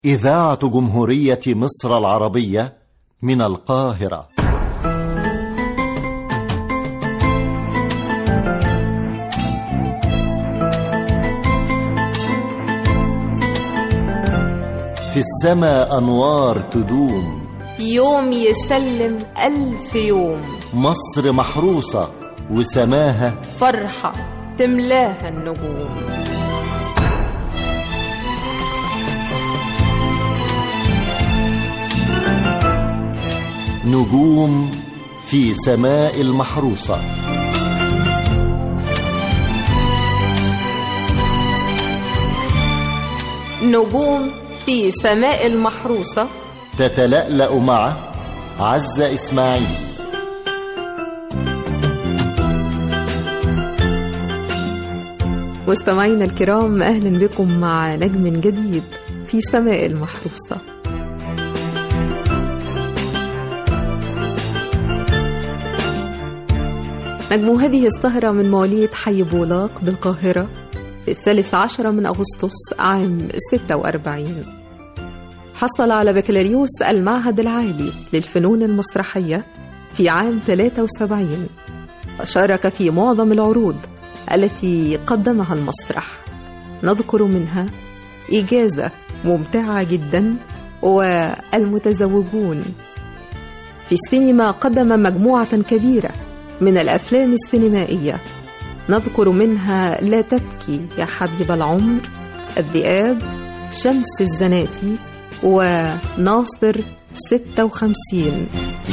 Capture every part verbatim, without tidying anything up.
إذاعة جمهورية مصر العربية من القاهرة. في السماء أنوار تدوم، يوم يسلم ألف يوم. مصر محروسة وسماها فرحة تملاها النجوم. نجوم في سماء المحروسة. نجوم في سماء المحروسة تتلألأ مع عزة إسماعيل. مستمعينا الكرام، أهلا بكم مع نجم جديد في سماء المحروسة. نجم هذه السهرة من مواليد حي بولاق بالقاهرة في الثالث عشر من أغسطس عام ستة وأربعين. حصل على بكالوريوس المعهد العالي للفنون المسرحية في عام ثلاثة وسبعين، وشارك في معظم العروض التي قدمها المسرح. نذكر منها إجازة ممتعة جدا والمتزوجون. في السينما قدم مجموعة كبيرة من الأفلام السينمائية، نذكر منها لا تبكي يا حبيب العمر، الذئاب، شمس الزناتي، وناصر ستة وخمسين.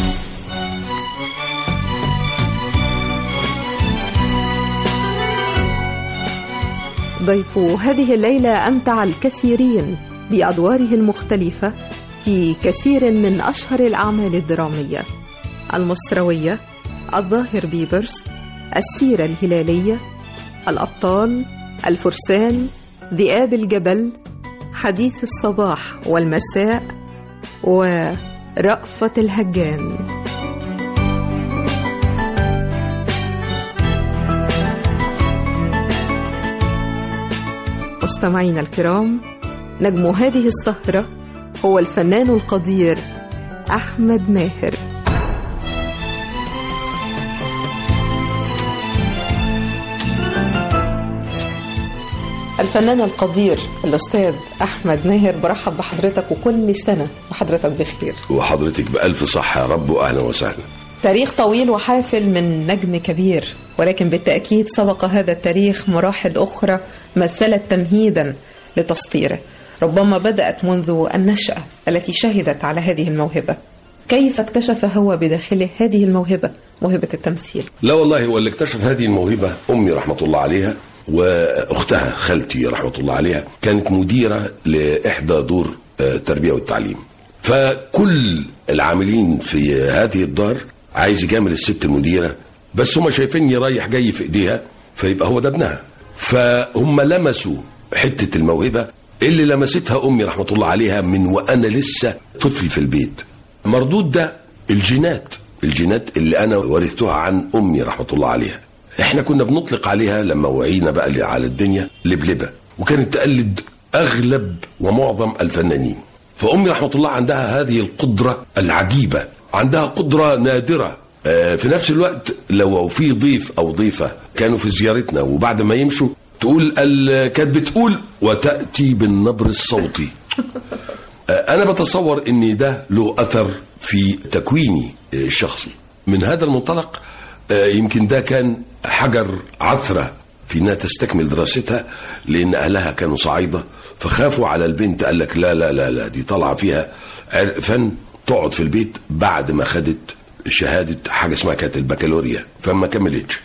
ضيف هذه الليلة أمتع الكثيرين بأدواره المختلفة في كثير من أشهر الأعمال الدرامية: المصروية، الظاهر بيبرس، السيرة الهلالية، الأبطال، الفرسان، ذئاب الجبل، حديث الصباح والمساء، ورأفة الهجان. مستمعينا الكرام، نجم هذه السهرة هو الفنان القدير أحمد ماهر. الفنان القدير الأستاذ أحمد ماهر، برحب بحضرتك وكل سنة وحضرتك بخير. وحضرتك بألف صحة يا رب، وأهلا وسهلا. تاريخ طويل وحافل من نجم كبير، ولكن بالتأكيد سبق هذا التاريخ مراحل أخرى مثلت تمهيدا لتسطيره، ربما بدأت منذ النشأة التي شهدت على هذه الموهبة. كيف اكتشف هو بداخله هذه الموهبة، موهبة التمثيل؟ لا والله، هو اللي اكتشف هذه الموهبة أمي رحمة الله عليها، وأختها خالتي رحمة الله عليها كانت مديرة لإحدى دور التربية والتعليم. فكل العاملين في هذه الدار عايز يجامل الست المديرة، بس هم شايفيني رايح جاي في إيديها، فيبقى هو ده ابنها. فهم لمسوا حتة الموهبة اللي لمستها أمي رحمة الله عليها من وأنا لسه طفل في البيت. مردود ده الجينات الجينات اللي أنا ورثتها عن أمي رحمة الله عليها. احنا كنا بنطلق عليها لما وعينا بقى على الدنيا لبلبة، وكانت تقلد اغلب ومعظم الفنانين. فامي رحمة الله عندها هذه القدرة العجيبة، عندها قدرة نادرة. اه في نفس الوقت لو في ضيف او ضيفة كانوا في زيارتنا وبعد ما يمشوا تقول كانت بتقول وتأتي بالنبر الصوتي. اه انا بتصور ان ده له اثر في تكويني الشخصي. من هذا المنطلق يمكن ده كان حجر عثرة في انها تستكمل دراستها، لان اهلها كانوا صعايدة فخافوا على البنت. قال لك لا لا لا لا دي طالعه فيها فن، تقعد في البيت بعد ما خدت شهادة حاجة اسمها كانت البكالوريا، فما كملتش.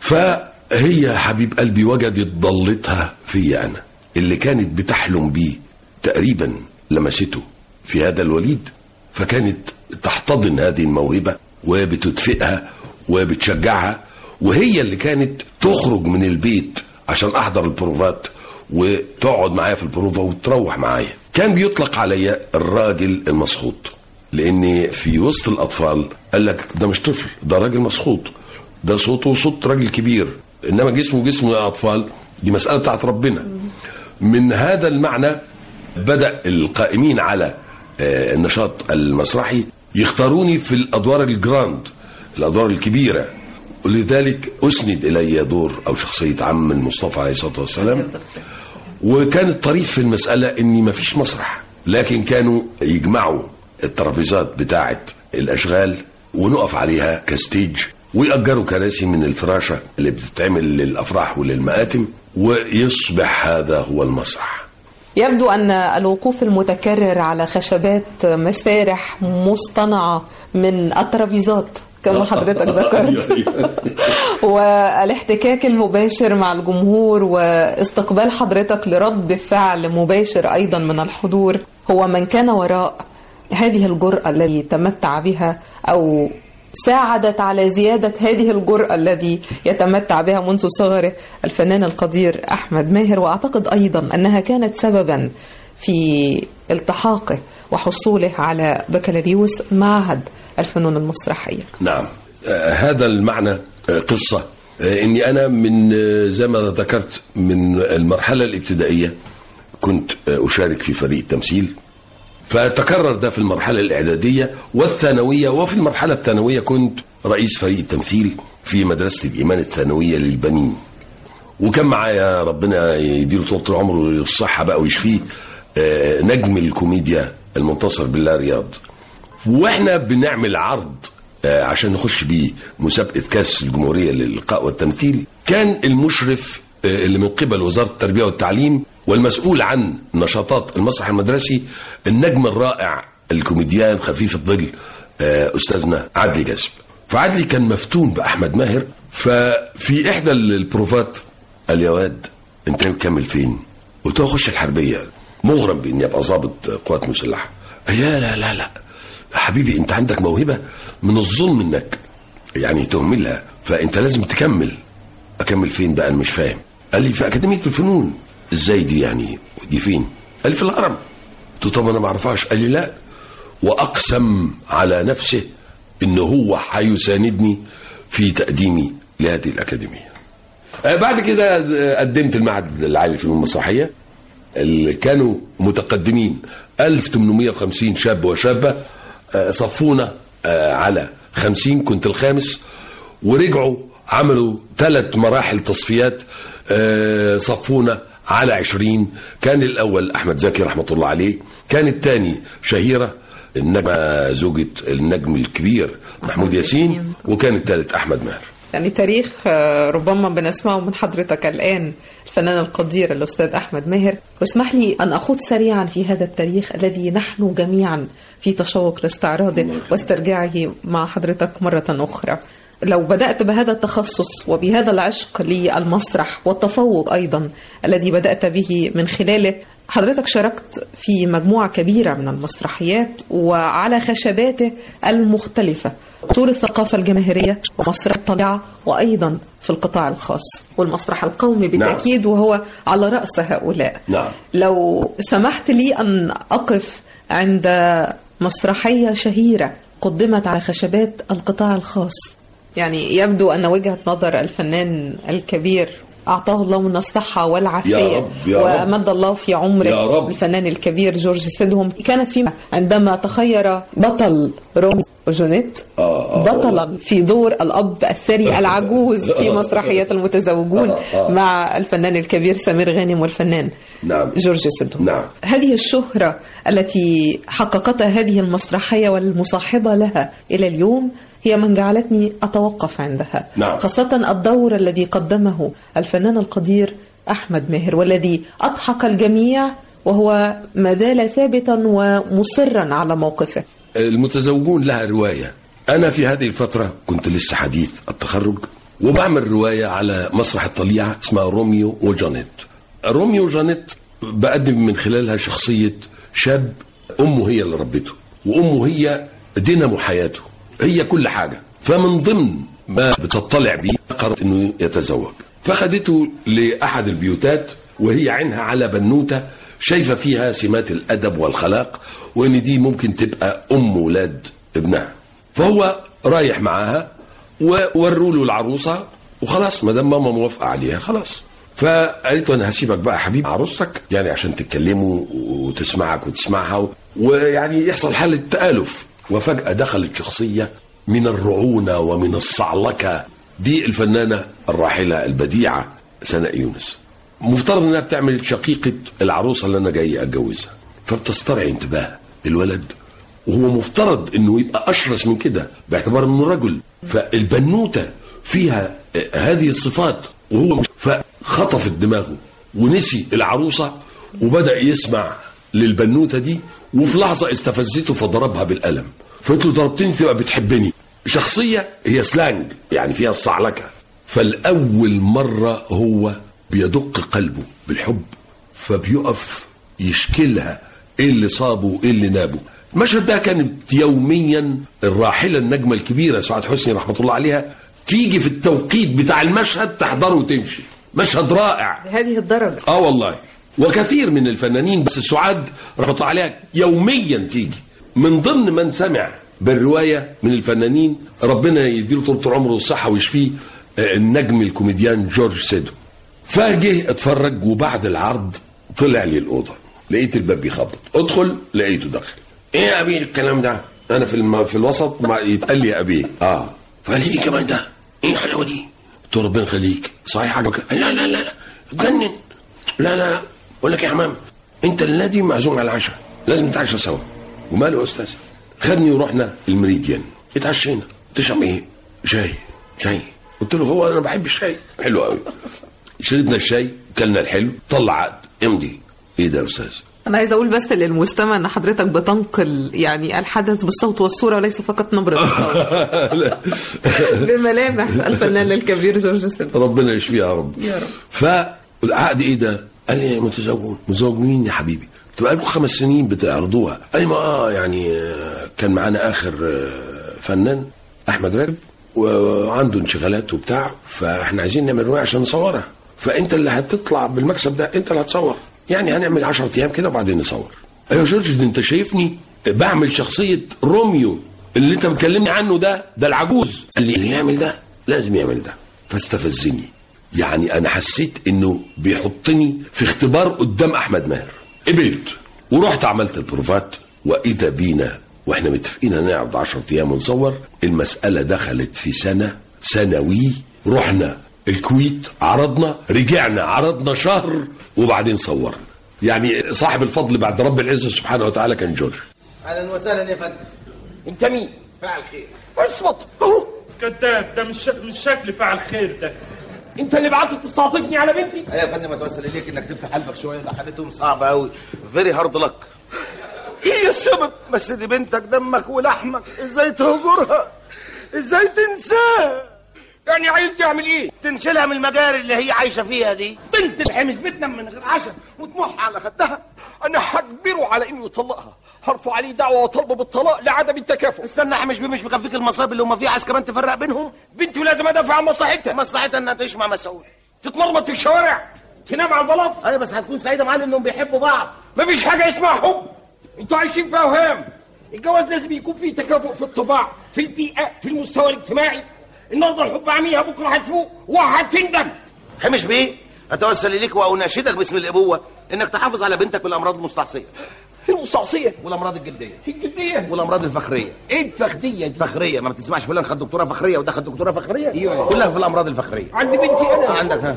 فهي حبيب قلبي وجدت ضلتها فيا انا، اللي كانت بتحلم بيه تقريبا لمسته في هذا الوليد، فكانت تحتضن هذه الموهبة وبتدفئها وبتشجعها. وهي اللي كانت تخرج من البيت عشان احضر البروفات وتقعد معايا في البروفة وتروح معايا. كان بيطلق عليا الراجل المسخوط، لان في وسط الاطفال قال لك ده مش طفل، ده راجل مسخوط، ده صوته صوت راجل كبير، انما جسمه جسمه يا اطفال، دي مسألة بتاعت ربنا. من هذا المعنى بدأ القائمين على النشاط المسرحي يختاروني في الأدوار الجراند، الأدوار الكبيرة، ولذلك أسند إلي دور أو شخصية عم المصطفى عليه الصلاة والسلام. وكان الطريف في المسألة إني ما فيش مسرح، لكن كانوا يجمعوا الترابيزات بتاعة الأشغال ونقف عليها كستيج، ويأجروا كراسي من الفراشة اللي بتتعمل للأفراح وللمآتم، ويصبح هذا هو المسرح. يبدو أن الوقوف المتكرر على خشبات مسارح مصطنعة من الترابيزات كما حضرتك ذكرت والاحتكاك المباشر مع الجمهور واستقبال حضرتك لرد فعل مباشر أيضا من الحضور هو من كان وراء هذه الجرأة التي تمتع بها أو ساعدت على زيادة هذه الجرأة الذي يتمتع بها منذ صغره الفنان القدير أحمد ماهر. وأعتقد أيضا أنها كانت سببا في التحاقه وحصوله على بكالوريوس معهد الفنون المسرحية. نعم، آه هذا المعنى آه قصة آه إني أنا من آه زي ما ذكرت من المرحلة الابتدائية كنت آه أشارك في فريق تمثيل، فتكرر ده في المرحلة الإعدادية والثانوية، وفي المرحلة الثانوية كنت رئيس فريق التمثيل في مدرسة الإيمان الثانوية للبنين، وكان معايا ربنا يديله طول العمر والصحة بقى ويشفيه آه نجم الكوميديا المنتصر بالله رياض. واحنا بنعمل عرض آه عشان نخش بيه مسابقة كاس الجمهورية للإلقاء والتمثيل، كان المشرف آه اللي من قبل وزارة التربية والتعليم والمسؤول عن نشاطات المسرح المدرسي النجم الرائع الكوميديان خفيف الظل آه أستاذنا عدلي جاسب. فعدلي كان مفتون بأحمد ماهر، ففي إحدى البروفات قال يا واد أنت مكمل فين؟ قلت له أخش الحربية، مغرم بإني أبقى ضابط قوات مسلحة. قال لا لا لا لا حبيبي، أنت عندك موهبة من الظلم إنك يعني تهملها، فأنت لازم تكمل. أكمل فين بقى؟ أنا مش فاهم. قال لي في أكاديمية الفنون. إزاي دي يعني؟ دي فين؟ قال لي في الهرم. قلت له طب أنا ما أعرفهاش. قال لي لا، وأقسم على نفسه إنه هو هيساندني في تقديمي لهذه الأكاديمية. بعد كده قدمت المعهد العالي للفنون المسرحية، اللي كانوا متقدمين ألف وثمانمائة وخمسين شاب وشابة، صفونا على خمسين، كنت الخامس، ورجعوا عملوا ثلاث مراحل تصفيات صفونا على عشرين. كان الأول أحمد زكي رحمة الله عليه، كان الثاني شهيرة النجمة زوجة النجم الكبير محمود ياسين، وكان الثالث أحمد ماهر. يعني تاريخ ربما بنسمعه من حضرتك الآن الفنان القدير الأستاذ أحمد ماهر. واسمح لي أن أخوض سريعا في هذا التاريخ الذي نحن جميعا في تشوق لاستعراضه واسترجاعه مع حضرتك مرة أخرى. لو بدأت بهذا التخصص وبهذا العشق للمسرح والتفوق أيضا الذي بدأت به من خلاله، حضرتك شاركت في مجموعة كبيرة من المسرحيات وعلى خشباته المختلفة، أصول الثقافة الجماهيرية ومسرح الطبيعة، وأيضا في القطاع الخاص والمسرح القومي بالتأكيد. نعم. وهو على رأس هؤلاء. نعم. لو سمحت لي أن أقف عند مسرحية شهيرة قدمت على خشبات القطاع الخاص، يعني يبدو أن وجهة نظر الفنان الكبير أعطاه الله من الصحة والعافية وأمد الله في عمره الفنان الكبير جورج سيدهم، كانت فيما عندما تخير بطل روميو وجولييت بطلا في دور الأب الثري العجوز في مسرحية المتزوجون مع الفنان الكبير سمير غانم والفنان نعم. جورج سيدهم. نعم. هذه الشهرة التي حققتها هذه المسرحية والمصاحبة لها إلى اليوم هي من جعلتني أتوقف عندها. نعم. خاصة الدور الذي قدمه الفنان القدير أحمد ماهر والذي أضحك الجميع وهو ما زال ثابتا ومصرا على موقفه. المتزوجون لها رواية. أنا في هذه الفترة كنت لسه حديث التخرج وبعمل رواية على مسرح الطليعة اسمها روميو وجانيت. روميو وجانيت بقدم من خلالها شخصية شاب أمه هي اللي ربته، وأمه هي دينامو حياته، هي كل حاجة. فمن ضمن ما بتطلع بيه قرر انه يتزوج، فخدته لأحد البيوتات وهي عينها على بنوتة شايفة فيها سمات الأدب والخلاق، وان دي ممكن تبقى أم ولاد ابنها. فهو رايح معاها ووروا له العروسة وخلاص، ما دام ماما موافقة عليها خلاص. فقالت له انا هسيبك بقى يا حبيبي عروستك يعني عشان تتكلموا وتسمعك وتسمعها ويعني يحصل حالة تآلف. وفجأة دخلت شخصية من الرعونة ومن الصعلكة، دي الفنانة الراحلة البديعة سناء يونس. مفترض انها بتعمل شقيقة العروسة اللي انا جاي اتجوزها، فبتسترعي انتباه الولد، وهو مفترض انه يبقى اشرس من كده باعتبار انه رجل. فالبنوتة فيها هذه الصفات وهو فخطفت دماغه ونسي العروسة وبدأ يسمع للبنوتة دي، وفي لحظة استفزته فضربها بالقلم. فقلت له ضربتني تبقى بتحبني. شخصية هي سلانج يعني فيها الصعلكة. فالأول مرة هو بيدق قلبه بالحب، فبيقف يشكلها ايه اللي صابه وايه اللي نابه. المشهد ده كانت يوميا الراحلة النجمة الكبيرة سعاد حسني رحمة الله عليها تيجي في التوقيت بتاع المشهد تحضره وتمشي. مشهد رائع بهذه الدرجة. اه والله. وكثير من الفنانين، بس سعاد رحمة الله عليها يوميا تيجي. من ضمن من سمع بالرواية من الفنانين ربنا يديله طول عمره والصحة ويشفيه النجم الكوميديان جورج سيدو. فجه اتفرج وبعد العرض طلع لي الأوضة، لقيت الباب بيخبط، ادخل لقيته داخل. ايه يا ابي الكلام ده؟ انا في الم... في الوسط ما يتقال لي يا ابي. اه فقال لي ايه كمان ده؟ ايه الحلاوه دي؟ قلت له ربنا يخليك صحيح حاجه. لا لا لا لا اتجنن. لا لا بقول لك يا حمام انت الذي معزوم على العشاء لازم نتعشى سوا. وماله يا استاذ؟ خدني ورحنا المريديان اتعشينا. تشرب ايه؟ شاي. شاي. قلت له هو انا بحب الشاي. حلو قوي. شربنا الشاي كلنا الحلو طلع عقد امضي. ايه ده يا استاذ؟ أنا عايز أقول بس للمستمع أن حضرتك بتنقل يعني الحدث بالصوت والصورة وليس فقط نبرة الصوت. بملامح الفنان الكبير جورج سيدو ربنا يشفيه يا رب. يا رب. فالعقد إيه ده؟ قال لي متزوجون. متزوج مين يا حبيبي؟ تبقى لكم خمس سنين بتعرضوها. قال لي ما آه يعني كان معانا آخر فنان أحمد راغب وعنده انشغالات وبتاع، فإحنا عايزين نعمل رواية عشان نصورها، فأنت اللي هتطلع بالمكسب ده أنت اللي هتصور، يعني هنعمل عشرة ايام كده وبعدين نصور. ايوه جورج ده انت شايفني بعمل شخصيه روميو اللي انت بتكلمني عنه ده ده العجوز. قال لي اللي يعمل ده لازم يعمل ده. فاستفزني، يعني انا حسيت انه بيحطني في اختبار قدام احمد ماهر. قبلت ورحت عملت البروفات، واذا بينا واحنا متفقين هنعرض عشرة ايام ونصور. المساله دخلت في سنه سنوي. رحنا الكويت عرضنا، رجعنا عرضنا شهر وبعدين صورنا. يعني صاحب الفضل بعد رب العزة سبحانه وتعالى كان جورج. اهلا وسهلا يا فندم. انت مين؟ فاعل خير. اصمت اهو. كذاب ده مش مش شكل فاعل خير ده. انت اللي بعت تستعطفني على بنتي؟ ايوه يا فندم اتوسل اليك انك تفتح قلبك شويه، ده حالتهم صعبه قوي. فيري هارد لك. ايه السبب؟ بس دي بنتك دمك ولحمك، ازاي تهجرها؟ ازاي تنساها؟ يعني عايز تعمل ايه؟ تنشلها من المجاري اللي هي عايشه فيها دي. بنت الحمش بتنام من غير عشاء وطموحها على خدها. انا هجبره على انه يطلقها، هرفع عليه دعوه وطلبه بالطلاق لعدم التكافؤ. استنى حمش بيه، مش مكفيك المصايب اللي هم فيها، عايز كمان تفرق بينهم؟ بنتي لازم ادافع عن مصلحتها. مصلحتها انها تعيش مع مسؤول، تتمرمط في الشوارع، تنام على البلاط. ايوه بس هتكون سعيده معانا انهم بيحبوا بعض. مفيش حاجه اسمها حب، انتوا عايشين في اوهام. الجواز لازم يكون فيه تكافؤ في الطباع، في البيئه، في المستوى الاجتماعي. النهارده الحب عميها، بكره هتفوق وهتندم. حمش بيه اتوسل اليك واناشدك باسم الابوه انك تحافظ على بنتك والامراض المستعصيه. المستعصيه والامراض الجلديه. الجلديه والامراض الفخريه. ايه الفخديه دي؟ فخريه، ما بتسمعش فلان خد دكتوره فخريه وده خد دكتوره فخريه؟ ايوه كلها في الامراض الفخريه. عند بنتي انا. عندك ها؟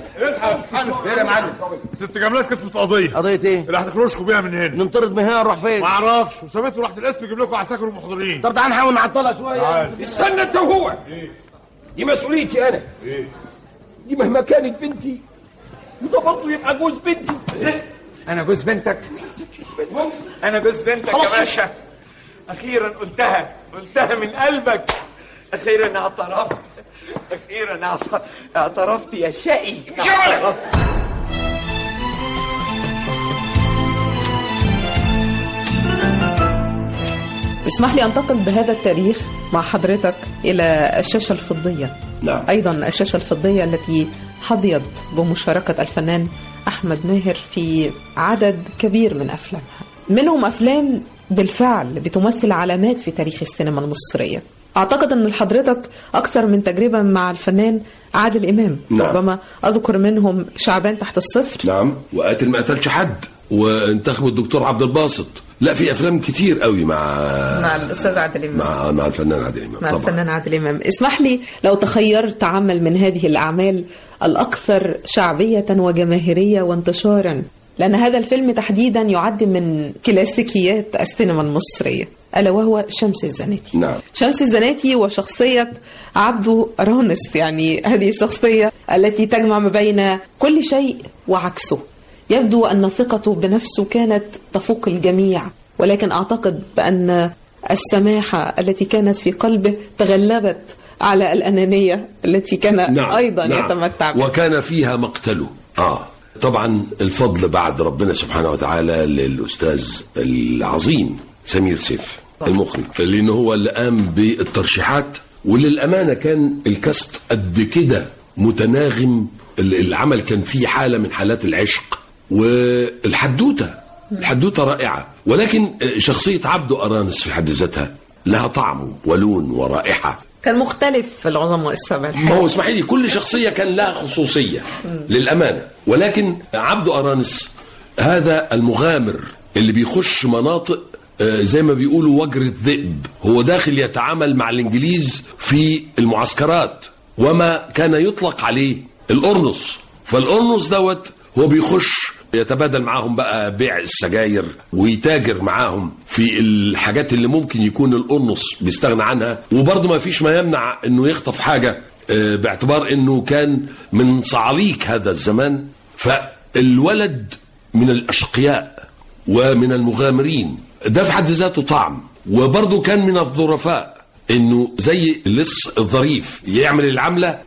خير يا معلم. ست جملات كسبت قضيه. قضيه ايه؟ اللي هتخرجوا بيها من هنا. ننطرد من هنا نروح فين؟ ما اعرفش، وسابته رحت القسم يجيب لكم عساكر ومحضرين. طب تعال نحاول نعطلها شويه. استنى انت وهو. ايه؟ دي مسؤوليتي انا. ايه؟ دي مهما كانت بنتي وده برضه يبقى جوز بنتي. انا جوز بنتك؟ انا جوز بنتك يا باشا. اخيرا قلتها، قلتها من قلبك. اخيرا اعترفت، اخيرا اعترفت يا شقي. شغلك. اسمح لي أنتقل بهذا التاريخ مع حضرتك إلى الشاشة الفضية. نعم. أيضا الشاشة الفضية التي حظيت بمشاركة الفنان أحمد ماهر في عدد كبير من أفلامها، منهم أفلام بالفعل بتمثل علامات في تاريخ السينما المصرية. أعتقد أن لحضرتك أكثر من تجربة مع الفنان عادل إمام. نعم. ربما أذكر منهم شعبان تحت الصفر. نعم، وقاتل ما قتلش حد، وانتخبوا الدكتور عبد الباسط. لا، في افلام كتير قوي مع مع الاستاذ عادل امام، مع مع الفنان عادل امام. مع طبعا الفنان عادل امام. اسمح لي لو تخيرت عمل من هذه الاعمال الاكثر شعبيه وجماهيريه وانتشارا، لان هذا الفيلم تحديدا يعد من كلاسيكيات السينما المصريه، الا وهو شمس الزناتي. نعم. شمس الزناتي وشخصيه عبده رانس، يعني هذه الشخصيه التي تجمع ما بين كل شيء وعكسه. يبدو أن ثقته بنفسه كانت تفوق الجميع، ولكن أعتقد بأن السماحة التي كانت في قلبه تغلبت على الأنانية التي كان نعم. أيضا نعم. يتمتع بها، وكان فيها مقتله. آه طبعا الفضل بعد ربنا سبحانه وتعالى للأستاذ العظيم سمير سيف المخرج، لأنه هو اللي قام بالترشيحات، وللأمانة كان الكاست قد كده متناغم. العمل كان فيه حالة من حالات العشق والحدوتة، الحدوتة رائعة، ولكن شخصية عبده أرانس في حد ذاتها لها طعم ولون ورائحة. كان مختلف في العظماء السبع. ما هو اسمحي لي، كل شخصية كان لها خصوصية للأمانة، ولكن عبده أرانس هذا المغامر اللي بيخش مناطق زي ما بيقولوا وجر الذئب. هو داخل يتعامل مع الإنجليز في المعسكرات، وما كان يطلق عليه القرنص. فالقرنص دوت هو بيخش يتبادل معاهم بقى بيع السجاير، ويتاجر معاهم في الحاجات اللي ممكن يكون القرنص بيستغنى عنها، وبرضه ما فيش ما يمنع انه يخطف حاجة باعتبار انه كان من صعاليك هذا الزمان. فالولد من الاشقياء ومن المغامرين، ده في حد ذاته طعم. وبرضه كان من الظرفاء، انه زي اللص الظريف يعمل العملة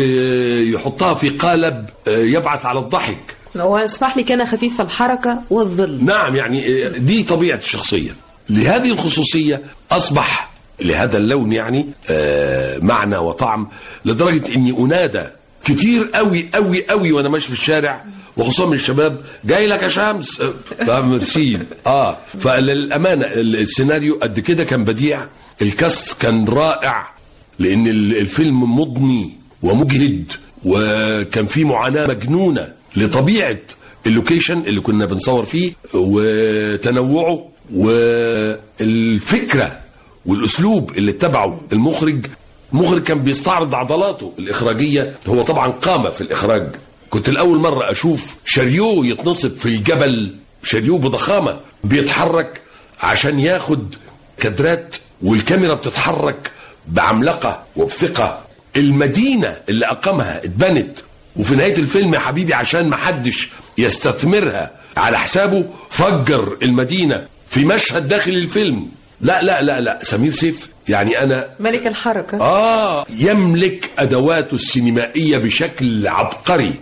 ويحطها في قالب يبعث على الضحك. هو اسمح لي كان خفيف الحركة والظل. نعم، يعني دي طبيعة الشخصية. لهذه الخصوصية أصبح لهذا اللون يعني معنى وطعم، لدرجة اني انادى كتير قوي قوي قوي وانا ماشي في الشارع، وخصوصا من الشباب، جاي لك يا شمس. ميرسي. اه فللامانه السيناريو قد كده كان بديع، الكاست كان رائع، لان الفيلم مضني ومجهد، وكان فيه معاناه مجنونه لطبيعه اللوكيشن اللي كنا بنصور فيه وتنوعه، والفكره والاسلوب اللي اتبعه المخرج. المخرج كان بيستعرض عضلاته الإخراجية، هو طبعا قامة في الإخراج. كنت الأول مرة أشوف شاريو يتنصب في الجبل، شاريو بضخامة بيتحرك عشان ياخد كادرات، والكاميرا بتتحرك بعملقة وبثقة. المدينة اللي أقامها اتبنت، وفي نهاية الفيلم يا حبيبي عشان ما حدش يستثمرها على حسابه فجر المدينة في مشهد داخل الفيلم. لا لا لا لا سمير سيف يعني أنا ملك الحركة. آه يملك أدواته السينمائية بشكل عبقري.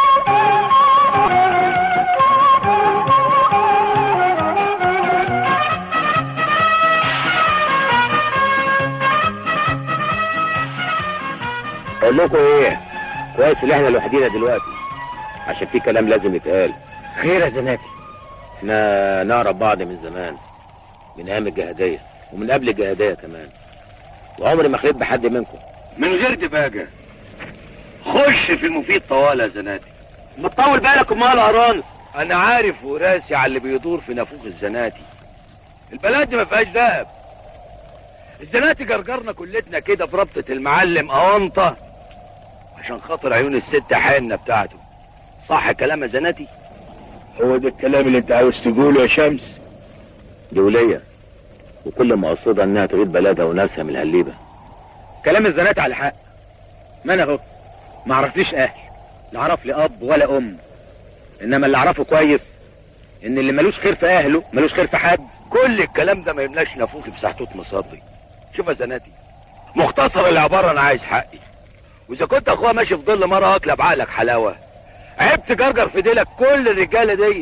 أقول لكم إيه؟ كويس اللي إحنا لوحدينا دلوقتي، عشان في كلام لازم يتقال. خير يا زناتي؟ إحنا نعرف بعض من زمان، من أيام الجهادية ومن قبل الجهادية كمان، وعمري ما خليت بحد منكم. من غير دباجة خش في المفيد طوال يا زناتي. ما تطول بالك امال يا رانس. انا عارف وراسي على اللي بيدور في نافوخ الزناتي. البلد دي ما فيهاش دهب. الزناتي جرجرنا كلتنا كده في ربطة المعلم أونطة عشان خاطر عيون الست حنة بتاعته. صح كلام يا زناتي؟ هو ده الكلام اللي انت عاوز تقوله يا شمس؟ دي ولية، وكل ما قصدها انها تغيب بلدها وناسها من الهليبة. كلام الزناتي على حق. ما انا اهو ما عرفليش اهل، لا عرف لي اب ولا ام، انما اللي اعرفه كويس ان اللي ملوش خير في اهله ملوش خير في حد. كل الكلام ده ما يملاش نافوخي بسحتوت مصدي. شوف يا زناتي، مختصر العبارة انا عايز حقي، واذا كنت اخويا ماشي في ظل مرة واكله بعقلك حلاوة، عيب تجرجر في ديلك كل الرجالة دي.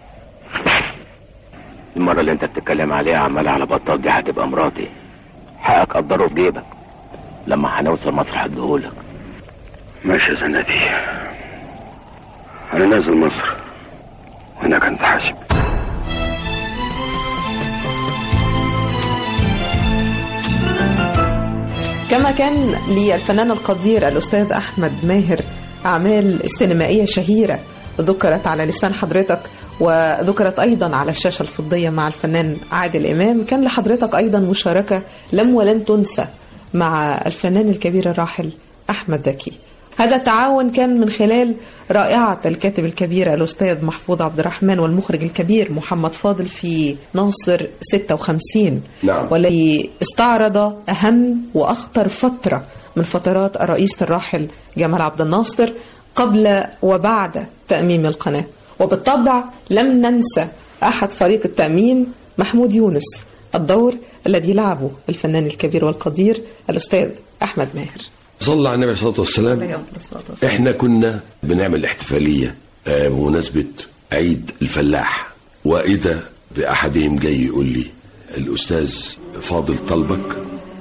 المرة اللي انت بتتكلم عليها عمالة على بطال دي هتبقى مراتي. حقك قدره في جيبك، لما هنوصل مصر هديهولك. ماشي يا زناتي، انا نازل مصر وهناك انت حاسب. كما كان للفنان القدير الأستاذ أحمد ماهر أعمال سينمائية شهيرة ذكرت على لسان حضرتك وذكرت أيضا على الشاشة الفضية مع الفنان عادل إمام، كان لحضرتك أيضا مشاركة لم ولن تنسى مع الفنان الكبير الراحل أحمد زكي. هذا التعاون كان من خلال رائعة الكاتب الكبير الأستاذ محفوظ عبد الرحمن والمخرج الكبير محمد فاضل في ناصر ستة وخمسين. نعم. والذي استعرض أهم وأخطر فترة من فترات الرئيس الراحل جمال عبد الناصر قبل وبعد تأميم القناة. وبالطبع لم ننسى أحد فريق التأميم محمود يونس، الدور الذي لعبه الفنان الكبير والقدير الأستاذ أحمد ماهر. صلى على النبي صلى الله عليه وسلم. احنا كنا بنعمل احتفالية بمناسبة عيد الفلاح، وإذا بأحدهم جاي يقول لي الأستاذ فاضل طلبك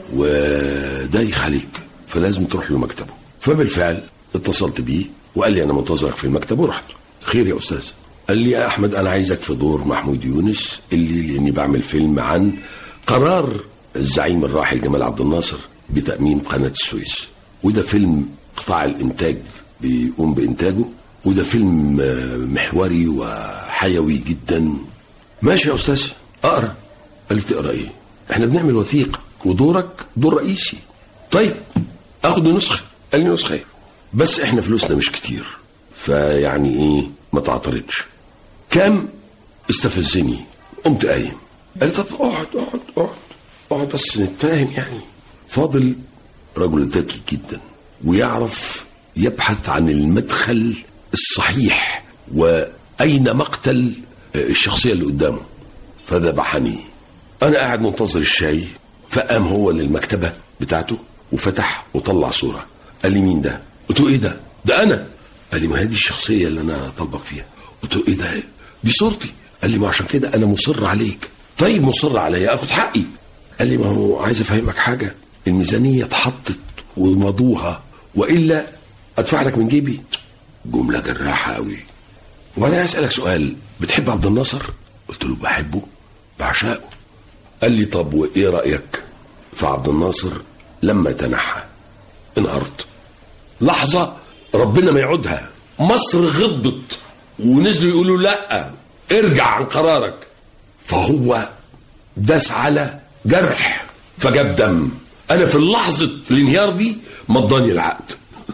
ودايخ عليك فلازم تروح له مكتبه. فبالفعل اتصلت بيه وقال لي أنا منتظرك في المكتب، ورحت. خير يا أستاذ؟ قال لي يا أحمد أنا عايزك في دور محمود يونس، اللي لأني بعمل فيلم عن قرار الزعيم الراحل جمال عبد الناصر بتأميم قناة السويس، وده فيلم قطاع الإنتاج بيقوم بإنتاجه، وده فيلم محوري وحيوي جدا. ماشي يا أستاذ أقرأ. قال لي تقرأ إيه؟ إحنا بنعمل وثيقة ودورك دور رئيسي. طيب أخد نسخة. قال لي نسخة إيه؟ بس إحنا فلوسنا مش كتير، فيعني إيه ما تعترضش. كام؟ استفزني. قمت قايم. قال لي طب اقعد اقعد اقعد اقعد بس نتفاهم. يعني فاضل رجل ذكي جدا ويعرف يبحث عن المدخل الصحيح وأين مقتل الشخصية اللي قدامه. فذبحني. أنا قاعد منتظر الشاي، فقام هو للمكتبة بتاعته وفتح وطلع صورة. قال لي مين ده؟ قلت له إيه ده؟ ده أنا. قال لي ما هذه الشخصية اللي أنا طلبك فيها. قلت له إيه ده؟ دي صورتي. قال لي ما عشان كده أنا مصر عليك. طيب مصر عليا أخذ حقي. قال لي ما هو عايز أفهمك حاجة، الميزانية اتحطت ومضوها وإلا أدفع لك من جيبي. جملة جراحة قوي. وأنا أسألك سؤال، بتحب عبد الناصر؟ قلت له بحبه بعشقه. قال لي طب وإيه رأيك في عبد الناصر لما تنحى؟ انهارت. لحظة ربنا ما يعودها، مصر غضت ونزلوا يقولوا لا ارجع عن قرارك. فهو داس على جرح فجاب دم. انا في اللحظة الانهيار دي مضاني العقد.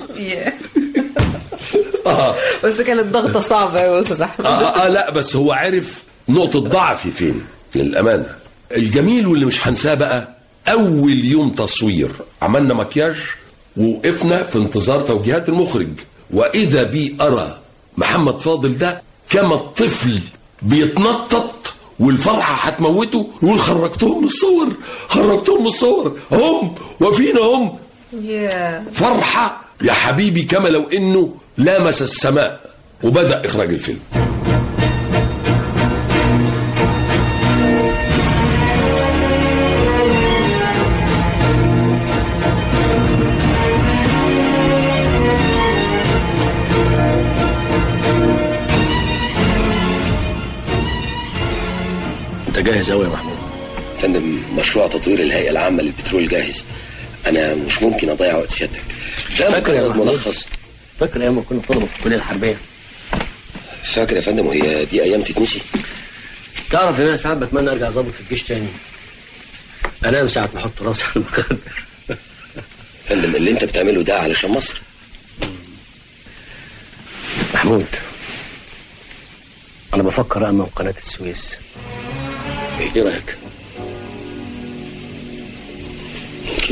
آه. بس كانت ضغطة صعبة يا أستاذ أحمد. آه, آه لا بس هو عرف نقطة ضعفي فين للأمانة. الجميل واللي مش هنساه بقى، أول يوم تصوير عملنا مكياج ووقفنا في انتظار توجيهات المخرج، وإذا بي أرى محمد فاضل ده كما الطفل بيتنطط والفرحة هتموته يقول خرجتهم من الصور خرجتهم من الصور هم وفينا هم. yeah. فرحة يا حبيبي كما لو إنه لامس السماء. وبدأ إخراج الفيلم. انت جاهز قوي يا محمود؟ فندم مشروع تطوير الهيئة العامة للبترول جاهز. انا مش ممكن اضيع وقت سيادتك. ده مجرد ملخص. فاكر ايام ما كنا طلبة في الكلية الحربية؟ فاكر يا فندم، وهي دي ايام تتنسي؟ تعرف ان انا ساعات بتمنى ارجع ضابط في الجيش تاني، انام ساعة ما احط راسي على المخدة. فندم اللي انت بتعمله ده علشان مصر. محمود انا بفكر امم قناة السويس. ايه رايك؟ ممكن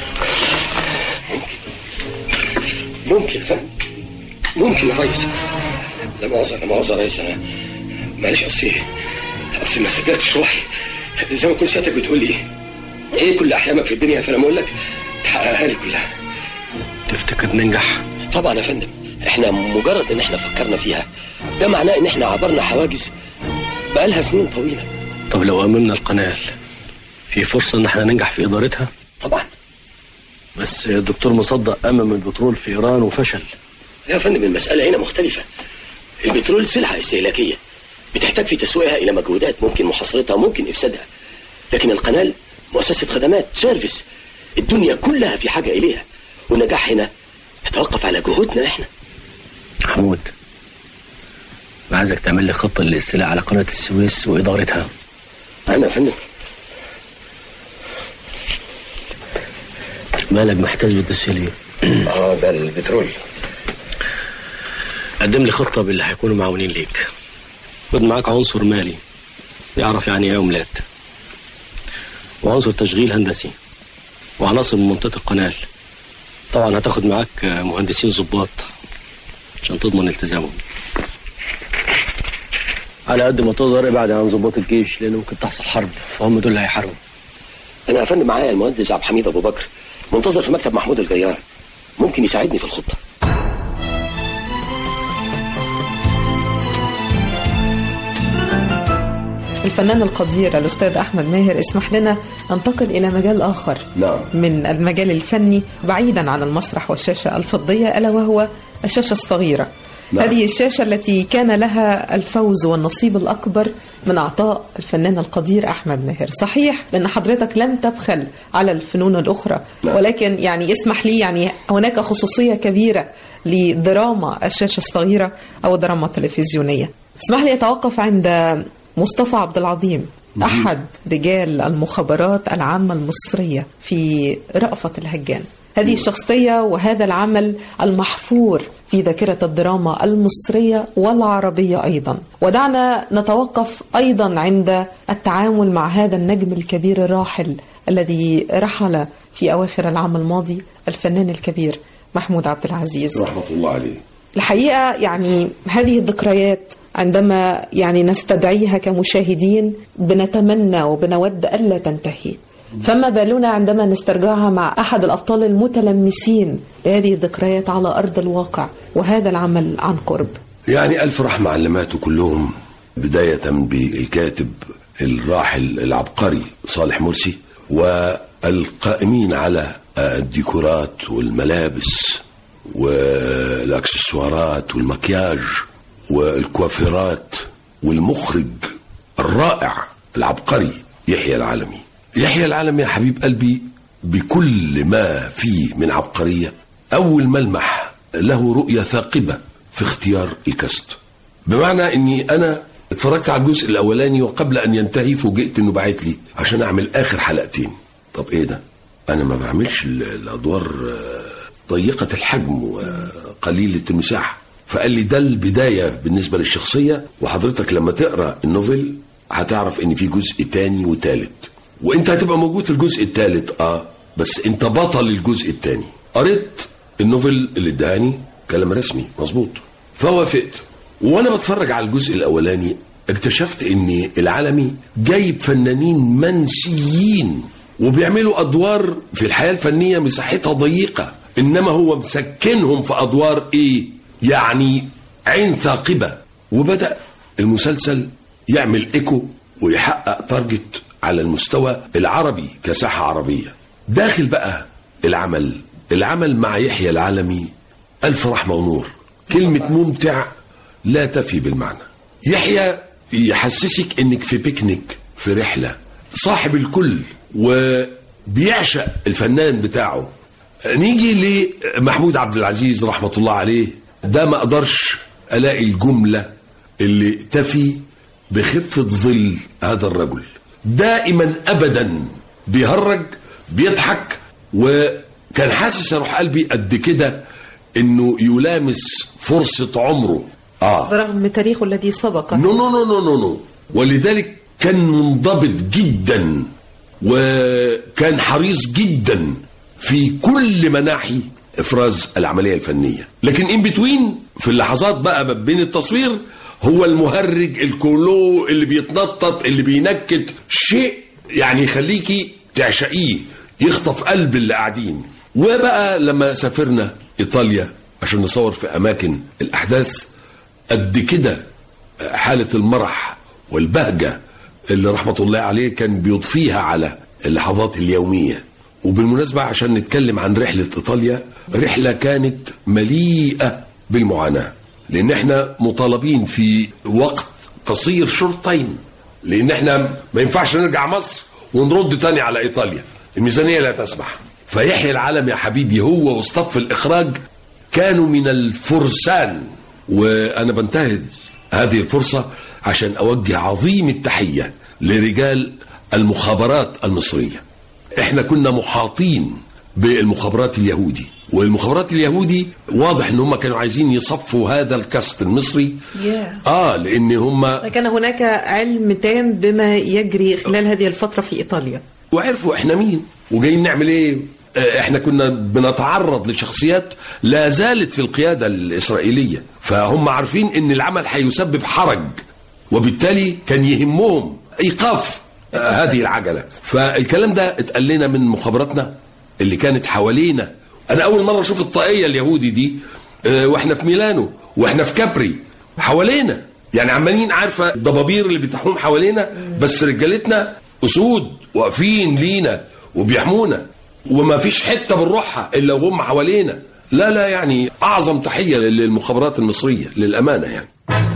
ممكن ممكن فندم ممكن يا ريس. لا مؤاخذة لا مؤاخذة يا ريس، انا معلش اصل اصل ما صدقتش روحي. زي ما كنت سيادتك بتقول لي ايه كل احلامك في الدنيا، فانا بقول لك تحققها لي كلها. تفتكر ننجح؟ طبعا يا فندم، احنا مجرد ان احنا فكرنا فيها ده معناه ان احنا عبرنا حواجز بقالها سنين طويلة. طب لو اممنا القناة في فرصة ان احنا ننجح في ادارتها؟ طبعا. بس الدكتور مصدق امم البترول في ايران وفشل. يا فندم المسألة هنا مختلفة. البترول سلعة استهلاكية بتحتاج في تسويقها الى مجهودات ممكن محاصرتها وممكن افسادها، لكن القناة مؤسسة خدمات سيرفيس الدنيا كلها في حاجة إليها، والنجاح هنا يتوقف على جهودنا إحنا. محمود، أنا عايزك تعمل لي خطة للاستيلاء على قناة السويس وإدارتها. أنا يا فندم. مالك محتاج بالدوسيليه؟ اه ده البترول. قدم لي خطة باللي هيكونوا معاونين ليك. خد معاك عنصر مالي يعرف يعني ايه عملات، وعنصر تشغيل هندسي، وعناصر من منطقة القناة. طبعا هتاخد معاك مهندسين ضباط عشان تضمن التزامهم. على قد ما تقدر ابعد عن ضباط الجيش، لان ممكن تحصل حرب، فهم دول اللي هيحاربوا. انا يا فندم معايا المهندس عبد الحميد ابو بكر، منتظر في مكتب محمود الجيار، ممكن يساعدني في الخطة. الفنان القدير الأستاذ أحمد ماهر، اسمح لنا ننتقل إلى مجال آخر. نعم. من المجال الفني بعيدا عن المسرح والشاشة الفضية، ألا وهو الشاشة الصغيرة. نعم. هذه الشاشة التي كان لها الفوز والنصيب الأكبر من عطاء الفنان القدير أحمد ماهر. صحيح أن حضرتك لم تبخل على الفنون الأخرى، نعم. ولكن يعني اسمح لي، يعني هناك خصوصية كبيرة لدراما الشاشة الصغيرة أو الدراما التلفزيونية. اسمح لي أتوقف عند مصطفى عبد العظيم، أحد رجال المخابرات العامة المصرية في رأفت الهجان. هذه الشخصية وهذا العمل المحفور في ذاكرة الدراما المصرية والعربية أيضا. ودعنا نتوقف أيضا عند التعامل مع هذا النجم الكبير الراحل الذي رحل في أواخر العام الماضي، الفنان الكبير محمود عبد العزيز رحمة الله عليه. الحقيقة يعني هذه الذكريات عندما يعني نستدعيها كمشاهدين بنتمنى وبنود ألا تنتهي، فما بالنا عندما نسترجعها مع أحد الأبطال المتلمسين لهذه الذكريات على أرض الواقع وهذا العمل عن قرب. يعني ألف رحمة علماته كلهم، بداية بالكاتب الراحل العبقري صالح مرسي، والقائمين على الديكورات والملابس والأكسسوارات والمكياج والكوافيرات، والمخرج الرائع العبقري يحيى العالمي. يحيى العالمي يا حبيب قلبي بكل ما فيه من عبقرية. أول ملمح له رؤية ثاقبة في اختيار الكاست، بمعنى أني أنا اتفرجت على الجزء الأولاني وقبل أن ينتهي فوجئت أنه بعت لي عشان أعمل آخر حلقتين. طب إيه ده؟ أنا ما بعملش الأدوار ضيقة الحجم وقليلة المساحة. فقال لي ده البداية بالنسبة للشخصية، وحضرتك لما تقرأ النوفل هتعرف ان في جزء تاني وتالت، وانت هتبقى موجود في الجزء التالت اه بس انت بطل الجزء التاني. قريت النوفل اللي اداني كلام رسمي مظبوط، فوافقت. وانا بتفرج على الجزء الاولاني اكتشفت ان العالمي جايب فنانين منسيين وبيعملوا ادوار في الحياة الفنية مساحتها ضيقة، انما هو مسكنهم في ادوار ايه يعني عين ثاقبة. وبدأ المسلسل يعمل إيكو ويحقق تارجت على المستوى العربي كساحة عربية. داخل بقى العمل العمل مع يحيى العالمي ألف رحمة ونور. كلمة ممتع لا تفي بالمعنى. يحيى يحسسك إنك في بيكنيك، في رحلة، صاحب الكل وبيعشق الفنان بتاعه. نيجي لمحمود عبد العزيز رحمة الله عليه، ده ما أقدرش ألاقي الجملة اللي تفي بخفة ظل هذا الرجل. دائما أبدا بيهرج بيضحك، وكان حاسس يا روح قلبي قد كده إنه يلامس فرصة عمره آه برغم تاريخه الذي سبق. نو نو نو نو نو نو ولذلك كان منضبط جدا وكان حريص جدا في كل مناحي افراز العمليه الفنيه. لكن ان بتوين في اللحظات بقى بين التصوير هو المهرج الكولو اللي بيتنطط اللي بينكت، شيء يعني يخليكي تعشقيه، يخطف قلب اللي قاعدين. وبقى لما سافرنا ايطاليا عشان نصور في اماكن الاحداث، قد كده حاله المرح والبهجه اللي رحمه الله عليه كان بيضفيها على اللحظات اليوميه. وبالمناسبة عشان نتكلم عن رحلة إيطاليا، رحلة كانت مليئة بالمعاناة، لأن احنا مطالبين في وقت قصير شرطين، لأن احنا ما ينفعش نرجع مصر ونرد تاني على إيطاليا، الميزانية لا تسمح. فيحيى العالم يا حبيبي هو وصف الإخراج كانوا من الفرسان. وأنا بنتهز هذه الفرصة عشان أوجه عظيم التحية لرجال المخابرات المصرية. احنا كنا محاطين بالمخابرات اليهودي، والمخابرات اليهودي واضح ان هم كانوا عايزين يصفوا هذا الكاست المصري. yeah. اه لان هم كان هناك علم تام بما يجري خلال هذه الفترة في ايطاليا، وعرفوا احنا مين وجايين نعمل ايه. احنا كنا بنتعرض لشخصيات لا زالت في القيادة الإسرائيلية، فهم عارفين ان العمل هيسبب حرج، وبالتالي كان يهمهم ايقاف هذه العجلة. فالكلام ده اتقال لنا من مخابراتنا اللي كانت حوالينا. انا اول مرة اشوف الطاقية اليهودي دي واحنا في ميلانو واحنا في كابري حوالينا، يعني عمالين عارفة الضبابير اللي بتحوم حوالينا، بس رجالتنا اسود واقفين لينا وبيحمونا، وما فيش حتة بنروحها الا وهم حوالينا. لا لا يعني اعظم تحية للمخابرات المصرية للامانة يعني.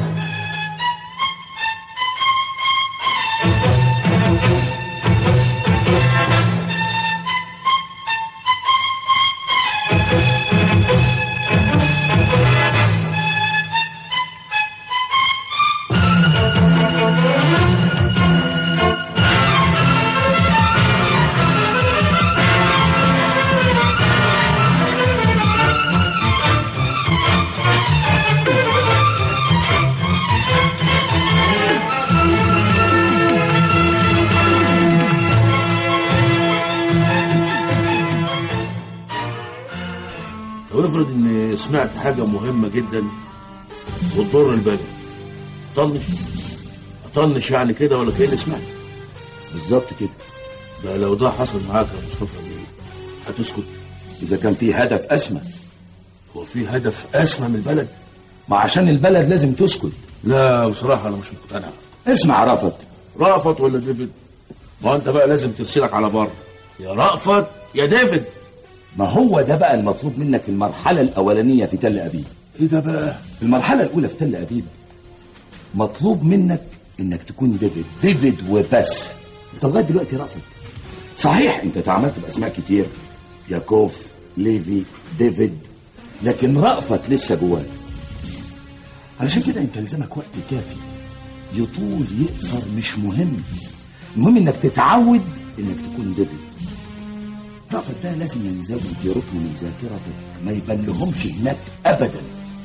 وافرض اني سمعت حاجة مهمة جدا وتضر البلد، اطنش اطنش يعني كده ولا كأني سمعت بالظبط كده. ده لو ده حصل معاك يا مصطفى هتسكت؟ اذا كان في هدف اسمى. هو في هدف اسمى من البلد؟ ما عشان البلد لازم تسكت. لا بصراحة انا مش مقتنع. اسمع رافت رافت ولا ديفيد؟ ما انت بقى لازم ترسلك على بره، يا رافت يا ديفيد. ما هو ده بقى المطلوب منك في المرحلة الأولانية في تل أبيب. إيه ده بقى؟ المرحلة الأولى في تل أبيب مطلوب منك إنك تكون ديفيد ديفيد وبس. أنت لغاية دلوقتي رافض. صحيح أنت تعاملت بأسماء كتير، ياكوف، ليفي، ديفيد، لكن رأفت لسه جواك. علشان كده أنت لزمك وقت كافي، يطول يقصر مش مهم، المهم إنك تتعود إنك تكون ديفيد. رأفت ده لازم ينزل في ركن من ذاكرتك، ما يبلهمش هناك أبدا.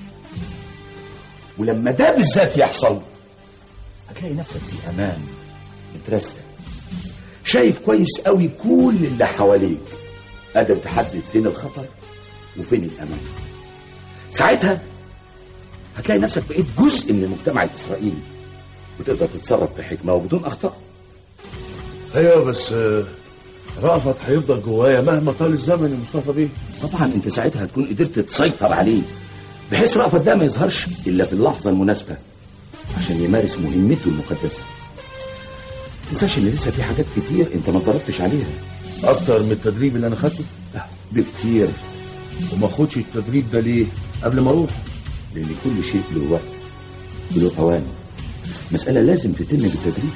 ولما ده بالذات يحصل هتلاقي نفسك في أمان، مترسل، شايف كويس قوي كل اللي حواليك، قادر تحدد فين الخطر وفين الأمان. ساعتها هتلاقي نفسك بقيت جزء من المجتمع الإسرائيلي وتقدر تتصرف بحكمة وبدون أخطاء. ايوه بس رأفت هيفضل جوايا مهما طال الزمن يا مصطفى بيه. طبعا انت ساعتها هتكون قدرت تسيطر عليه بحيث رأفت ده ما يظهرش الا في اللحظه المناسبه عشان يمارس مهمته المقدسه. ما تنساش ان لسه في حاجات كتير انت ما اتدربتش عليها. اكتر من التدريب اللي انا خدته؟ لا بكتير. وما اخدش التدريب ده ليه قبل ما اروح؟ لان كل شيء له وقت وله اوان، مساله لازم تتم بالتدريب.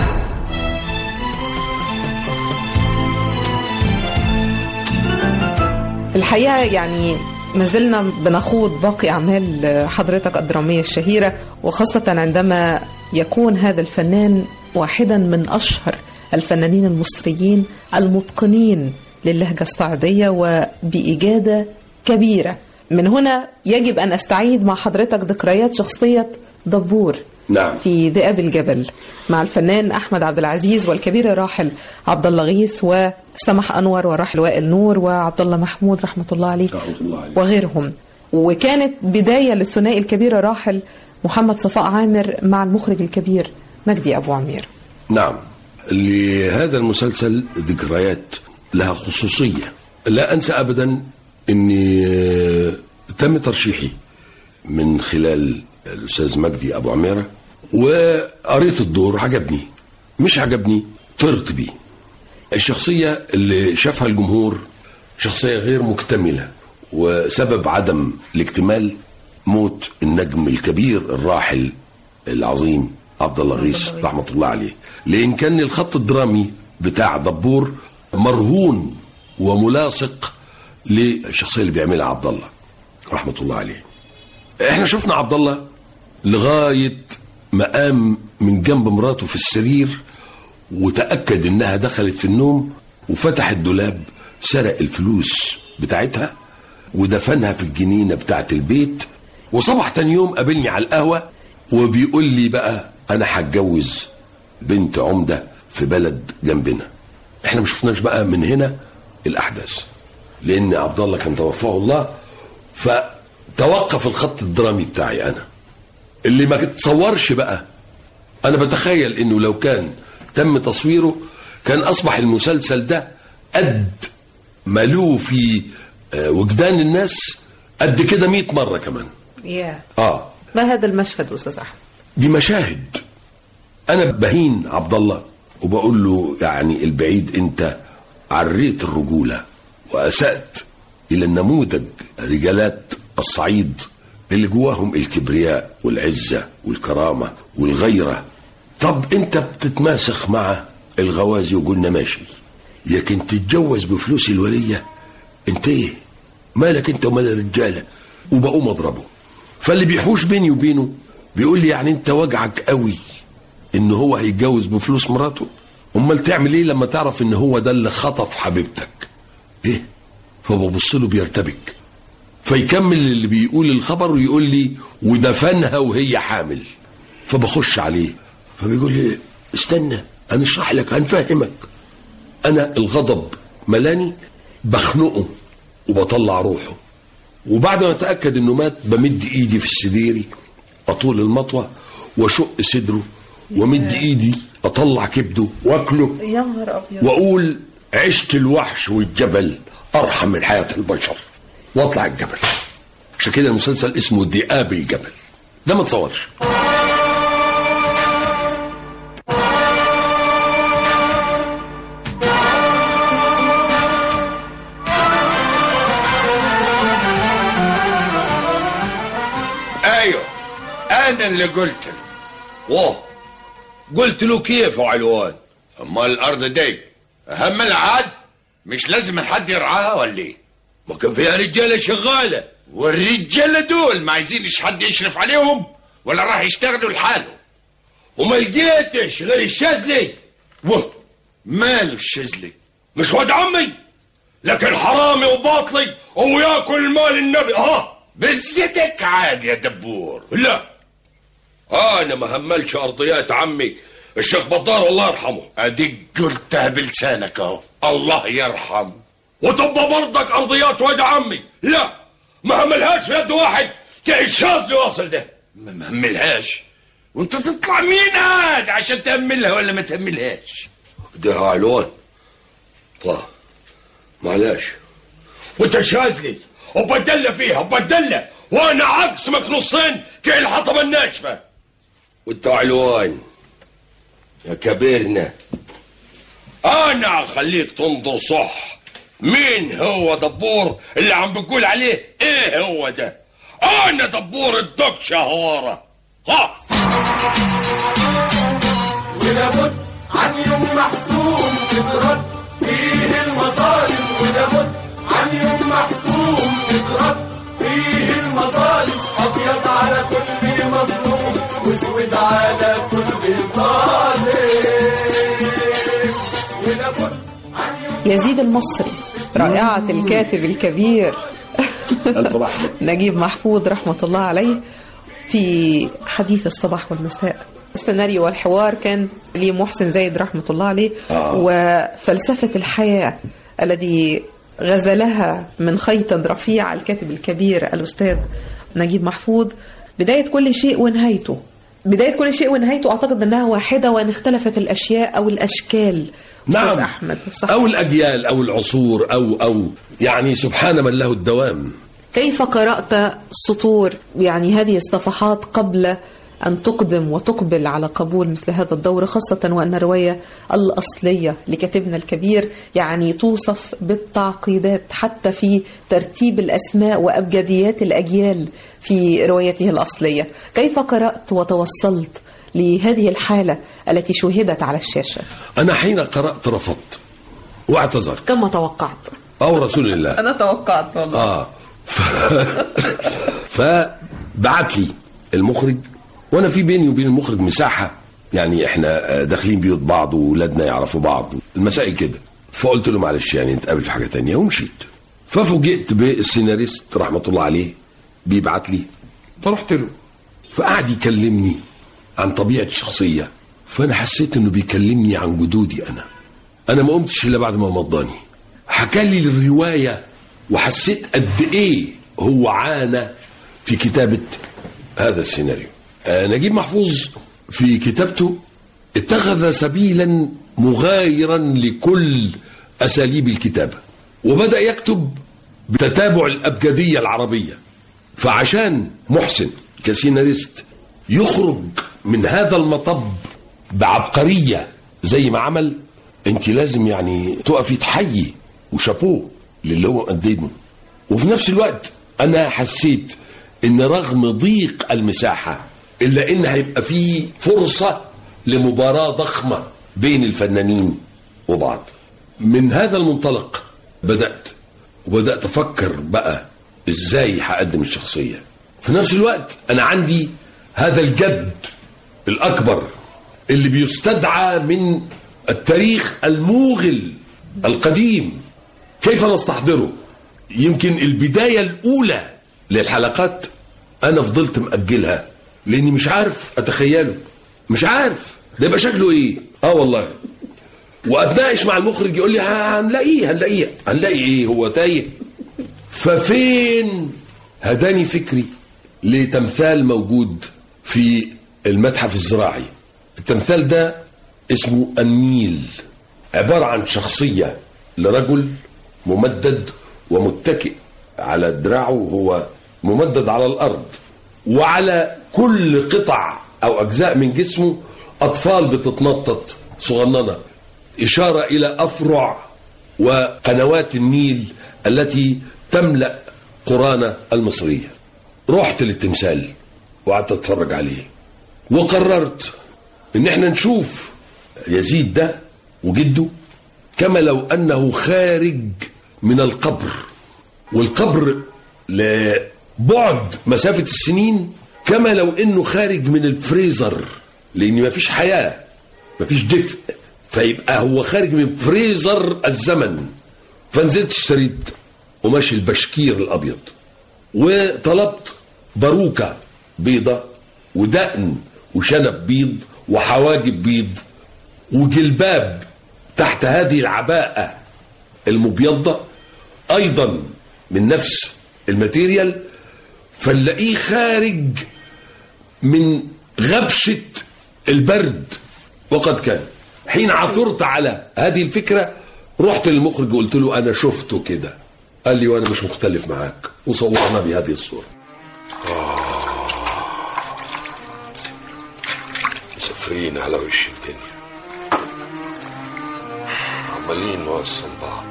الحقيقة يعني ما زلنا بنخوض باقي أعمال حضرتك الدرامية الشهيرة، وخاصة عندما يكون هذا الفنان واحدا من أشهر الفنانين المصريين المتقنين للهجة الصعيدية وبإجادة كبيرة. من هنا يجب أن أستعيد مع حضرتك ذكريات شخصية دبور نعم. في ذئاب الجبل مع الفنان أحمد عبد العزيز والكبير الراحل عبد الله غيث وسمح أنور والراحل وائل نور وعبد الله محمود رحمة الله عليه وغيرهم. وكانت بداية للثنائي الكبير الراحل محمد صفاء عامر مع المخرج الكبير مجدي أبو عمير. نعم، لهذا المسلسل ذكريات لها خصوصية. لا أنسى أبدا أني تم ترشيحي من خلال الأستاذ مجدي أبو عميرة، وقريت الدور عجبني، مش عجبني طرت بيه. الشخصية اللي شافها الجمهور شخصية غير مكتملة، وسبب عدم الاكتمال موت النجم الكبير الراحل العظيم عبد الله غيث رحمة الله عليه. لأن كان الخط الدرامي بتاع دبور مرهون وملاصق للشخصيه اللي بيعملها عبد الله رحمه الله عليه. احنا شفنا عبد الله لغايه ما قام من جنب مراته في السرير وتاكد انها دخلت في النوم، وفتح الدولاب سرق الفلوس بتاعتها ودفنها في الجنينه بتاعت البيت. وصبح تاني يوم قابلني على القهوه وبيقول لي بقى انا هتجوز بنت عمده في بلد جنبنا. احنا ما شفناش بقى من هنا الاحداث، لان عبد الله كان توفاه الله، فتوقف الخط الدرامي بتاعي انا اللي ما تتصورش بقى. انا بتخيل انه لو كان تم تصويره كان اصبح المسلسل ده قد ما له في وجدان الناس قد كده مئة مره كمان. yeah. اه ما هذا المشهد استاذ احمد؟ دي مشاهد. انا بهين عبد الله وبقول له يعني البعيد انت عريت الرجوله واسأت الى النموذج رجالات الصعيد اللي جواهم الكبرياء والعزه والكرامه والغيره. طب انت بتتماسخ مع الغوازي وقلنا ماشي، لكن تتجوز بفلوس الوليه انت ايه؟ مالك انت ومال الرجاله؟ وبقوم اضربه. فاللي بيحوش بيني وبينه بيقول لي يعني انت وجعك قوي ان هو هيتجوز بفلوس مراته؟ امال تعمل ايه لما تعرف ان هو ده اللي خطف حبيبتك؟ ايه؟ فببص له بيرتبك، فيكمل اللي بيقول الخبر ويقول لي ودفنها وهي حامل. فبخش عليه فبيقول لي استنى انا اشرح لك هنفهمك. انا الغضب ملاني بخنقه وبطلع روحه، وبعد ما اتاكد انه مات بمد ايدي في السديري اطول المطوه واشق صدره ومد ايدي اطلع كبده واكله يا نهار ابيض، واقول عشت الوحش والجبل ارحم من حياه البشر، واطلع الجبل. عشان كده المسلسل اسمه ذئاب الجبل. ده ما تصورش. ايوه انا اللي قلت له. واه قلت له كيف يا علوان؟ اما الارض دي اهم العاد مش لازم حد يرعاها ولا ايه؟ ما كان فيها رجاله شغاله، والرجاله دول ما عايزينش حد يشرف عليهم ولا راح يشتغلوا لحاله؟ وما لقيتش غير الشاذلي. واه ماله الشاذلي؟ مش واد عمي لكن حرامي وباطلي وياكل مال النبي. اه بزيتك عاد يا دبور. لا انا ما هملش ارضيات عمي الشيخ بدار الله يرحمه. اديك قلتها بلسانك اهو الله يرحم. وتبقى برضك ارضيات واد عمي. لا ما هملهاش في يد واحد كالشاذلي واصل ده. ما مهملهاش وانت تطلع مين عاد عشان تهملها ولا ما تهملهاش؟ ده علوان. طيب معلش. وانت شاذلي وبدلة فيها وبدلة وانا عقسمك نصين كالحطمة الناشفة. وانت علوان يا كبيرنا انا اخليك تنظر صح. مين هو دبور اللي عم بقول عليه ايه هو ده؟ انا دبور الدك شهارة. ها ولابد عن يوم محتوم تترد فيه المظالم، ولابد عن يوم محتوم تترد فيه المظالم. ابيض على كل مظلوم واسود على كل ظالم. ولابد عن يوم يزيد المصري، رائعة الكاتب الكبير نجيب محفوظ رحمة الله عليه في حديث الصباح والمساء. السيناريو والحوار كان لمحسن زايد رحمة الله عليه. آه. وفلسفة الحياة الذي غزلها من خيط رفيع الكاتب الكبير الأستاذ نجيب محفوظ. بداية كل شيء ونهايته، بداية كل شيء ونهايته أعتقد أنها واحدة، وأن اختلفت الأشياء أو الأشكال. نعم أحمد صح. أو الأجيال أو العصور أو أو يعني سبحان من له الدوام. كيف قرأت سطور يعني هذه الصفحات قبل أن تقدم وتقبل على قبول مثل هذا الدور، خاصة وأن الرواية الأصلية لكاتبنا الكبير يعني توصف بالتعقيدات حتى في ترتيب الأسماء وأبجديات الأجيال في روايته الأصلية. كيف قرأت وتوصلت لهذه الحالة التي شوهدت على الشاشة؟ أنا حين قرأت رفضت واعتذرت كما توقعت. او رسول الله. انا توقعت والله. اه ف... فبعت لي المخرج، وانا في بيني وبين المخرج مساحه، يعني احنا داخلين بيوت بعض واولادنا يعرفوا بعض، المسائل كده. فقلت له معلش يعني نتقابل في حاجه تانية ومشيت. ففوجئت بالسيناريست رحمه الله عليه بيبعت لي، فرحت له، فقعد يكلمني عن طبيعه الشخصيه. فانا حسيت انه بيكلمني عن جدودي انا. انا ما قمتش الا بعد ما مضاني. حكى لي الروايه وحسيت قد ايه هو عانى في كتابه هذا السيناريو. آه نجيب محفوظ في كتابته اتخذ سبيلا مغايرا لكل اساليب الكتابه، وبدا يكتب بتتابع الابجديه العربيه. فعشان محسن كسيناريست يخرج من هذا المطب بعبقريه زي ما عمل، انت لازم يعني تقفي تحيي وشابوه للي هو قدمه. وفي نفس الوقت انا حسيت ان رغم ضيق المساحه الا ان هيبقى فيه فرصه لمباراه ضخمه بين الفنانين وبعض. من هذا المنطلق بدات وبدات افكر بقى ازاي هقدم الشخصيه. في نفس الوقت انا عندي هذا الجد الاكبر اللي بيستدعى من التاريخ الموغل القديم، كيف نستحضره؟ يمكن البدايه الاولى للحلقات انا فضلت مأجلها لاني مش عارف اتخيله، مش عارف ده يبقى شكله ايه. اه والله. واتناقش مع المخرج يقول لي هنلاقيه هنلاقيه هنلاقي ايه، هو تايه. ففين هداني فكري لتمثال موجود في المتحف الزراعي. التمثال ده اسمه النيل، عبارة عن شخصية لرجل ممدد ومتكئ على دراعه، هو ممدد على الأرض، وعلى كل قطع أو أجزاء من جسمه أطفال بتتنطط صغننة، إشارة إلى أفرع وقنوات النيل التي تملأ قرانا المصرية. رحت للتمثال وقعدت أتفرج عليه، وقررت إن احنا نشوف يزيد ده وجده كما لو أنه خارج من القبر، والقبر لبعد مسافة السنين كما لو أنه خارج من الفريزر، لأن مفيش حياة مفيش دفء، فيبقى هو خارج من فريزر الزمن. فنزلت اشتريت قماش البشكير الأبيض، وطلبت باروكة بيضة ودقن وشنب بيض وحواجب بيض وجلباب تحت هذه العباءة المبيضة أيضا من نفس الماتيريال، فنلاقيه خارج من غبشة البرد. وقد كان حين عثرت على هذه الفكرة رحت للمخرج وقلت له أنا شفته كده. قال لي وأنا مش مختلف معاك، وصورنا بهذه الصورة. آه. مسافرين على وش الدنيا، عمالين نوصل بعض،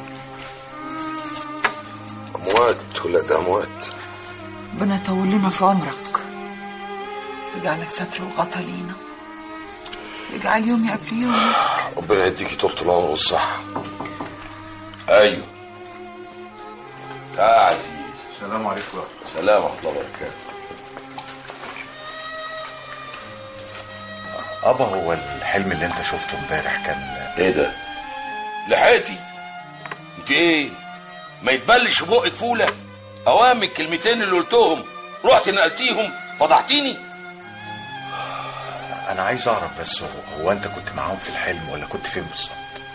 أموات ولاد أموات. ربنا يطول لنا في عمرك، يجعلك ستر وغطى لينا، يجعل يومي قبل يومك. ربنا يديكي طول العمر والصحة. أيوه تعال عزيز. السلام عليكم. السلام ورحمة الله وبركاته. أبا هو الحلم اللي أنت شفته امبارح كان إيه ده؟ لحقتي؟ أنت إيه؟ ما يتبلش في بقك فولة؟ أوام الكلمتين اللي قلتهم رحت نقلتيهم فضحتيني؟ أنا عايز أعرف بس، هو, هو أنت كنت معاهم في الحلم ولا كنت فين بالظبط؟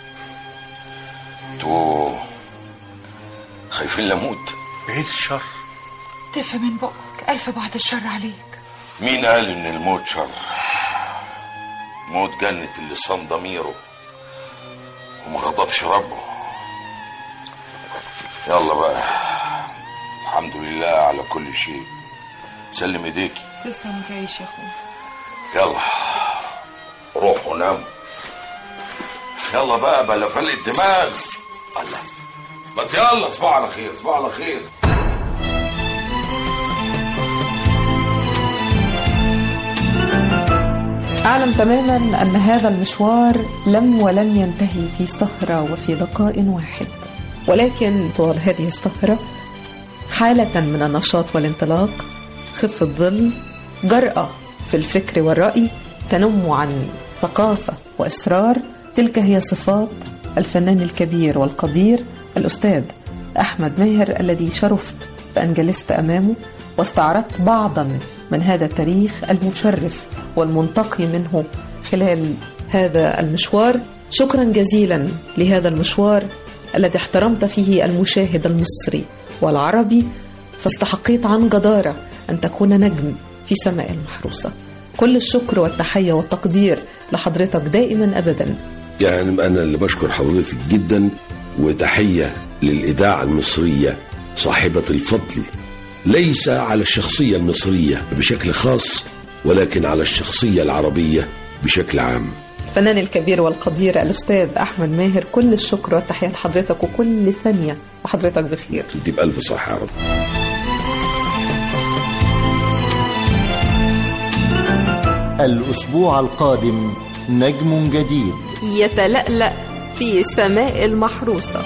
أنتوا خايفين لموت؟ بعيد الشر. تف من بقك، ألف بعد الشر عليك. مين قال إن الموت شر؟ موت جنة اللي صان ضميره وما غضبش ربه. يلا بقى، الحمد لله على كل شيء. سلم ايديكي. تسلم وتعيش يا اخويا. يلا روحوا ناموا. يلا بقى بلا فلق الدماغ. الله ما يلا، صباح على خير صباح على خير. أعلم تماما أن هذا المشوار لم ولن ينتهي في سهرة وفي لقاء واحد، ولكن طوال هذه السهرة حالة من النشاط والانطلاق، خفة ظل، جرأة في الفكر والرأي، تنم عن ثقافة وإصرار. تلك هي صفات الفنان الكبير والقدير الأستاذ أحمد ماهر، الذي شرفت بأن جلست أمامه واستعرضت بعضا من هذا التاريخ المشرف والمنتقي منه خلال هذا المشوار. شكرا جزيلا لهذا المشوار الذي احترمت فيه المشاهد المصري والعربي، فاستحقيت عن جدارة أن تكون نجم في سماء المحروسة. كل الشكر والتحية والتقدير لحضرتك دائما أبدا. يعني أنا اللي بشكر حضرتك جدا، وتحية للإذاعة المصرية صاحبة الفضل، ليس على الشخصية المصرية بشكل خاص، ولكن على الشخصية العربية بشكل عام. الفنان الكبير والقدير الأستاذ أحمد ماهر، كل الشكر والتحية لحضرتك، وكل ثانية وحضرتك بخير. تدي بألف صحة يا رب. الأسبوع القادم نجم جديد يتلألأ في سماء المحروسة.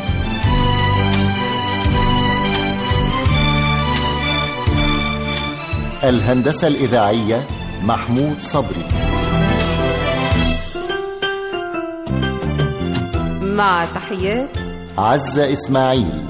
الهندسة الإذاعية محمود صبري، مع تحيات عزة إسماعيل.